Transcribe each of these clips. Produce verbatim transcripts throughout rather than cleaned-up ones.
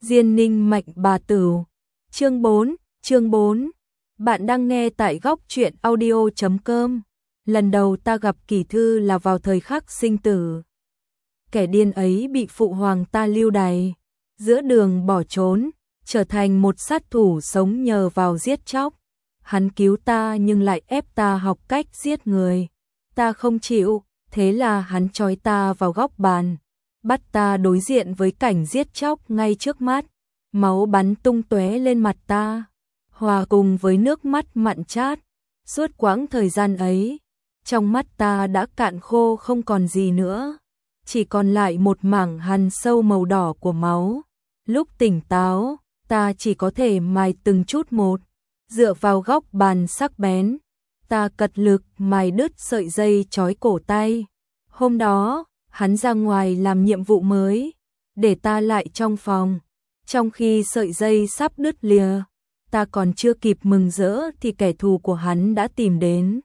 Diên Ninh Mệnh Bà Tửu. Chương bốn, chương bốn. Bạn đang nghe tại góc truyện audio chấm com. Lần đầu ta gặp Kỳ Thư là vào thời khắc sinh tử. Kẻ điên ấy bị phụ hoàng ta lưu đày, giữa đường bỏ trốn, trở thành một sát thủ sống nhờ vào giết chóc. Hắn cứu ta nhưng lại ép ta học cách giết người. Ta không chịu, thế là hắn trói ta vào góc bàn, bắt ta đối diện với cảnh giết chóc ngay trước mắt. Máu bắn tung tóe lên mặt ta, hòa cùng với nước mắt mặn chát. Suốt quãng thời gian ấy, trong mắt ta đã cạn khô không còn gì nữa, chỉ còn lại một mảng hằn sâu màu đỏ của máu. Lúc tỉnh táo, ta chỉ có thể mài từng chút một, dựa vào góc bàn sắc bén. Ta cật lực mài đứt sợi dây trói cổ tay. Hôm đó, hắn ra ngoài làm nhiệm vụ mới, để ta lại trong phòng. Trong khi sợi dây sắp đứt lìa, ta còn chưa kịp mừng rỡ thì kẻ thù của hắn đã tìm đến.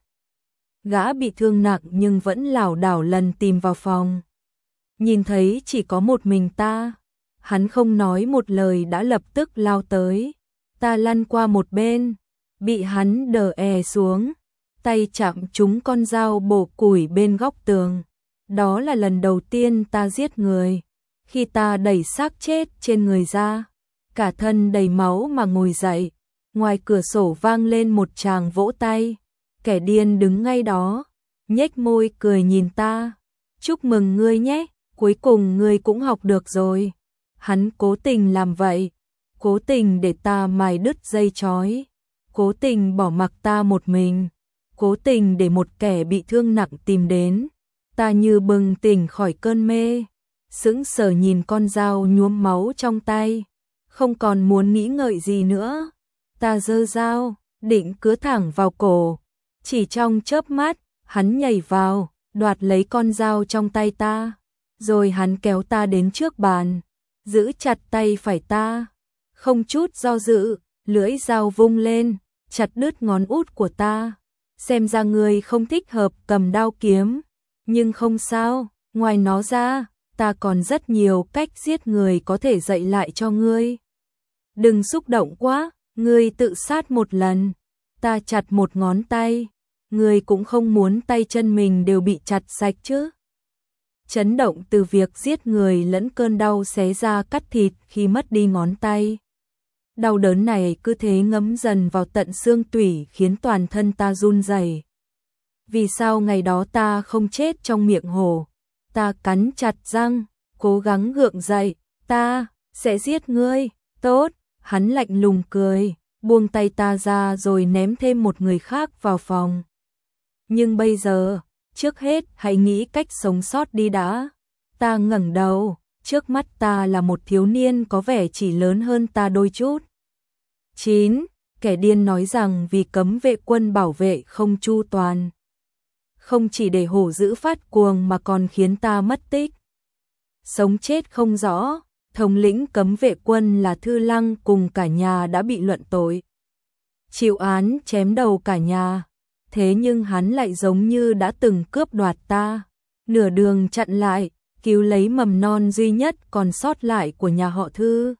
Gã bị thương nặng nhưng vẫn lảo đảo lần tìm vào phòng. Nhìn thấy chỉ có một mình ta, hắn không nói một lời đã lập tức lao tới. Ta lăn qua một bên, bị hắn đờ è xuống, tay chạm trúng con dao bổ củi bên góc tường. Đó là lần đầu tiên ta giết người. Khi ta đẩy xác chết trên người ra, cả thân đầy máu mà ngồi dậy, ngoài cửa sổ vang lên một tràng vỗ tay. Kẻ điên đứng ngay đó, nhếch môi cười nhìn ta. Chúc mừng ngươi nhé, cuối cùng ngươi cũng học được rồi. Hắn cố tình làm vậy, cố tình để ta mài đứt dây trói, cố tình bỏ mặc ta một mình, cố tình để một kẻ bị thương nặng tìm đến. Ta như bừng tỉnh khỏi cơn mê, sững sờ nhìn con dao nhuốm máu trong tay, không còn muốn nghĩ ngợi gì nữa. Ta giơ dao, định cứa thẳng vào cổ. Chỉ trong chớp mắt, hắn nhảy vào, đoạt lấy con dao trong tay ta, rồi hắn kéo ta đến trước bàn, giữ chặt tay phải ta. Không chút do dự, lưỡi dao vung lên, chặt đứt ngón út của ta. Xem ra ngươi không thích hợp cầm đao kiếm, nhưng không sao, ngoài nó ra, ta còn rất nhiều cách giết người có thể dạy lại cho ngươi. Đừng xúc động quá, ngươi tự sát một lần. Ta chặt một ngón tay, ngươi cũng không muốn tay chân mình đều bị chặt sạch chứ. Chấn động từ việc giết người lẫn cơn đau xé da cắt thịt khi mất đi ngón tay. Đau đớn này cứ thế ngấm dần vào tận xương tủy khiến toàn thân ta run rẩy. Vì sao ngày đó ta không chết trong miệng hổ? Ta cắn chặt răng, cố gắng gượng dậy. Ta sẽ giết ngươi. Tốt, hắn lạnh lùng cười, buông tay ta ra rồi ném thêm một người khác vào phòng. Nhưng bây giờ, trước hết hãy nghĩ cách sống sót đi đã. Ta ngẩng đầu, trước mắt ta là một thiếu niên có vẻ chỉ lớn hơn ta đôi chút. Chín. Kẻ điên nói rằng vì cấm vệ quân bảo vệ không chu toàn, không chỉ để hổ dữ phát cuồng mà còn khiến ta mất tích. Sống chết không rõ, thống lĩnh cấm vệ quân là Thư Lăng cùng cả nhà đã bị luận tội, chịu án chém đầu cả nhà. Thế nhưng hắn lại giống như đã từng cướp đoạt ta, nửa đường chặn lại, cứu lấy mầm non duy nhất còn sót lại của nhà họ Thư.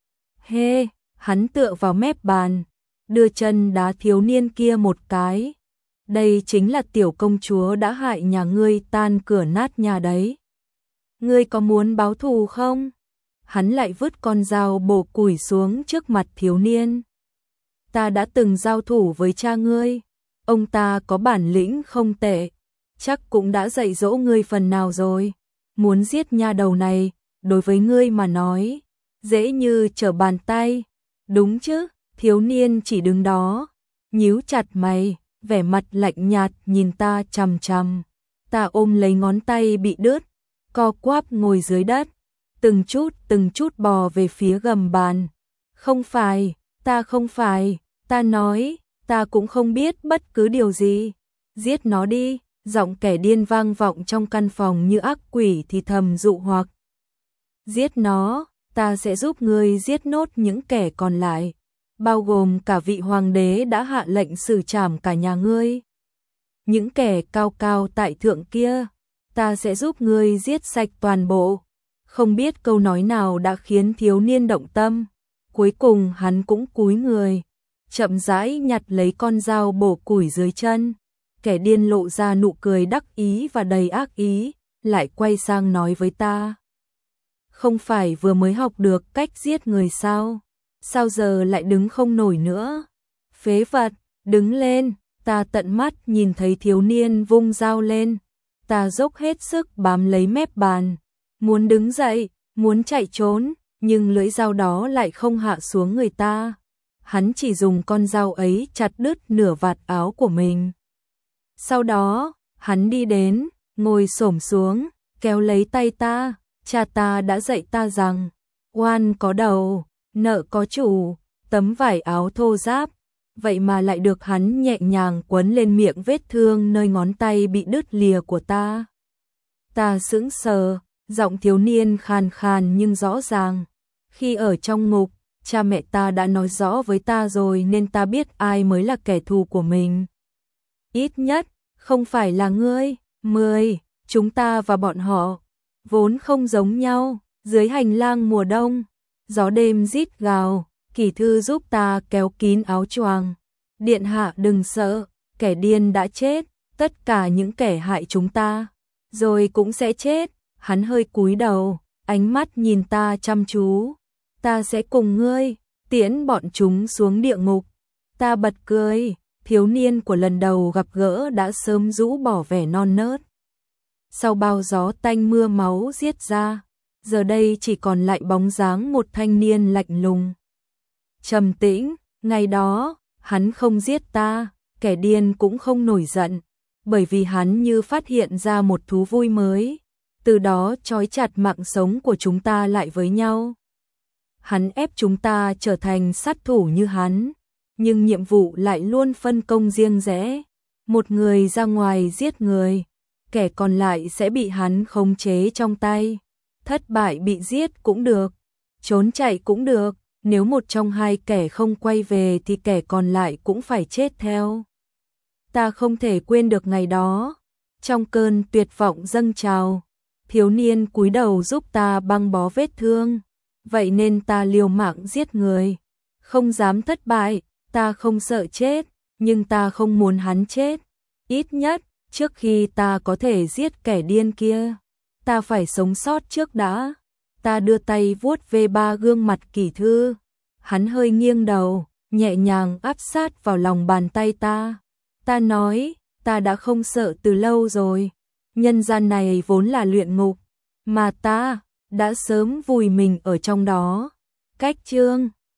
Hê, hắn tựa vào mép bàn, đưa chân đá thiếu niên kia một cái. Đây chính là tiểu công chúa đã hại nhà ngươi tan cửa nát nhà đấy. Ngươi có muốn báo thù không? Hắn lại vứt con dao bổ củi xuống trước mặt thiếu niên. Ta đã từng giao thủ với cha ngươi. Ông ta có bản lĩnh không tệ, chắc cũng đã dạy dỗ ngươi phần nào rồi. Muốn giết nha đầu này, đối với ngươi mà nói, dễ như trở bàn tay. Đúng chứ? Thiếu niên chỉ đứng đó, nhíu chặt mày, vẻ mặt lạnh nhạt nhìn ta chằm chằm. Ta ôm lấy ngón tay bị đứt, co quắp ngồi dưới đất, từng chút từng chút bò về phía gầm bàn. Không phải, ta không phải, ta nói, ta cũng không biết bất cứ điều gì. Giết nó đi, giọng kẻ điên vang vọng trong căn phòng như ác quỷ thì thầm dụ hoặc. Giết nó, ta sẽ giúp ngươi giết nốt những kẻ còn lại, bao gồm cả vị hoàng đế đã hạ lệnh xử trảm cả nhà ngươi. Những kẻ cao cao tại thượng kia, ta sẽ giúp ngươi giết sạch toàn bộ. Không biết câu nói nào đã khiến thiếu niên động tâm, cuối cùng hắn cũng cúi người, chậm rãi nhặt lấy con dao bổ củi dưới chân. Kẻ điên lộ ra nụ cười đắc ý và đầy ác ý, lại quay sang nói với ta. Không phải vừa mới học được cách giết người sao? Sao giờ lại đứng không nổi nữa? Phế vật, đứng lên, ta tận mắt nhìn thấy thiếu niên vung dao lên. Ta dốc hết sức bám lấy mép bàn, muốn đứng dậy, muốn chạy trốn, nhưng lưỡi dao đó lại không hạ xuống người ta. Hắn chỉ dùng con dao ấy chặt đứt nửa vạt áo của mình. Sau đó, hắn đi đến, ngồi xổm xuống, kéo lấy tay ta. Cha ta đã dạy ta rằng, oan có đầu, nợ có chủ, tấm vải áo thô ráp, vậy mà lại được hắn nhẹ nhàng quấn lên miệng vết thương nơi ngón tay bị đứt lìa của ta. Ta sững sờ, giọng thiếu niên khàn khàn nhưng rõ ràng. Khi ở trong ngục, cha mẹ ta đã nói rõ với ta rồi nên ta biết ai mới là kẻ thù của mình. Ít nhất, không phải là ngươi. Mười, chúng ta và bọn họ vốn không giống nhau. Dưới hành lang mùa đông, gió đêm rít gào, Kỳ thư giúp ta kéo kín áo choàng. Điện hạ đừng sợ, kẻ điên đã chết, tất cả những kẻ hại chúng ta rồi cũng sẽ chết. Hắn hơi cúi đầu, ánh mắt nhìn ta chăm chú. Ta sẽ cùng ngươi tiễn bọn chúng xuống địa ngục. Ta bật cười, thiếu niên của lần đầu gặp gỡ đã sớm rũ bỏ vẻ non nớt. Sau bao gió tanh mưa máu giết ra, giờ đây chỉ còn lại bóng dáng một thanh niên lạnh lùng, trầm tĩnh. Ngày đó, hắn không giết ta, kẻ điên cũng không nổi giận, bởi vì hắn như phát hiện ra một thú vui mới, từ đó trói chặt mạng sống của chúng ta lại với nhau. Hắn ép chúng ta trở thành sát thủ như hắn, nhưng nhiệm vụ lại luôn phân công riêng rẽ. Một người ra ngoài giết người, kẻ còn lại sẽ bị hắn khống chế trong tay. Thất bại bị giết cũng được, trốn chạy cũng được, nếu một trong hai kẻ không quay về thì kẻ còn lại cũng phải chết theo. Ta không thể quên được ngày đó. Trong cơn tuyệt vọng dâng trào, thiếu niên cúi đầu giúp ta băng bó vết thương. Vậy nên ta liều mạng giết người, không dám thất bại. Ta không sợ chết, nhưng ta không muốn hắn chết. Ít nhất, trước khi ta có thể giết kẻ điên kia, ta phải sống sót trước đã. Ta đưa tay vuốt về ba gương mặt Kỳ thư. Hắn hơi nghiêng đầu, nhẹ nhàng áp sát vào lòng bàn tay ta. Ta nói, ta đã không sợ từ lâu rồi. Nhân gian này vốn là luyện ngục, mà ta đã sớm vùi mình ở trong đó. Cách chương